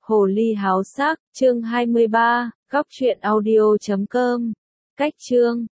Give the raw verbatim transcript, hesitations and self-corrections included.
Hồ ly háo sắc, chương hai mươi ba, góc truyện audio chấm com. Cách chương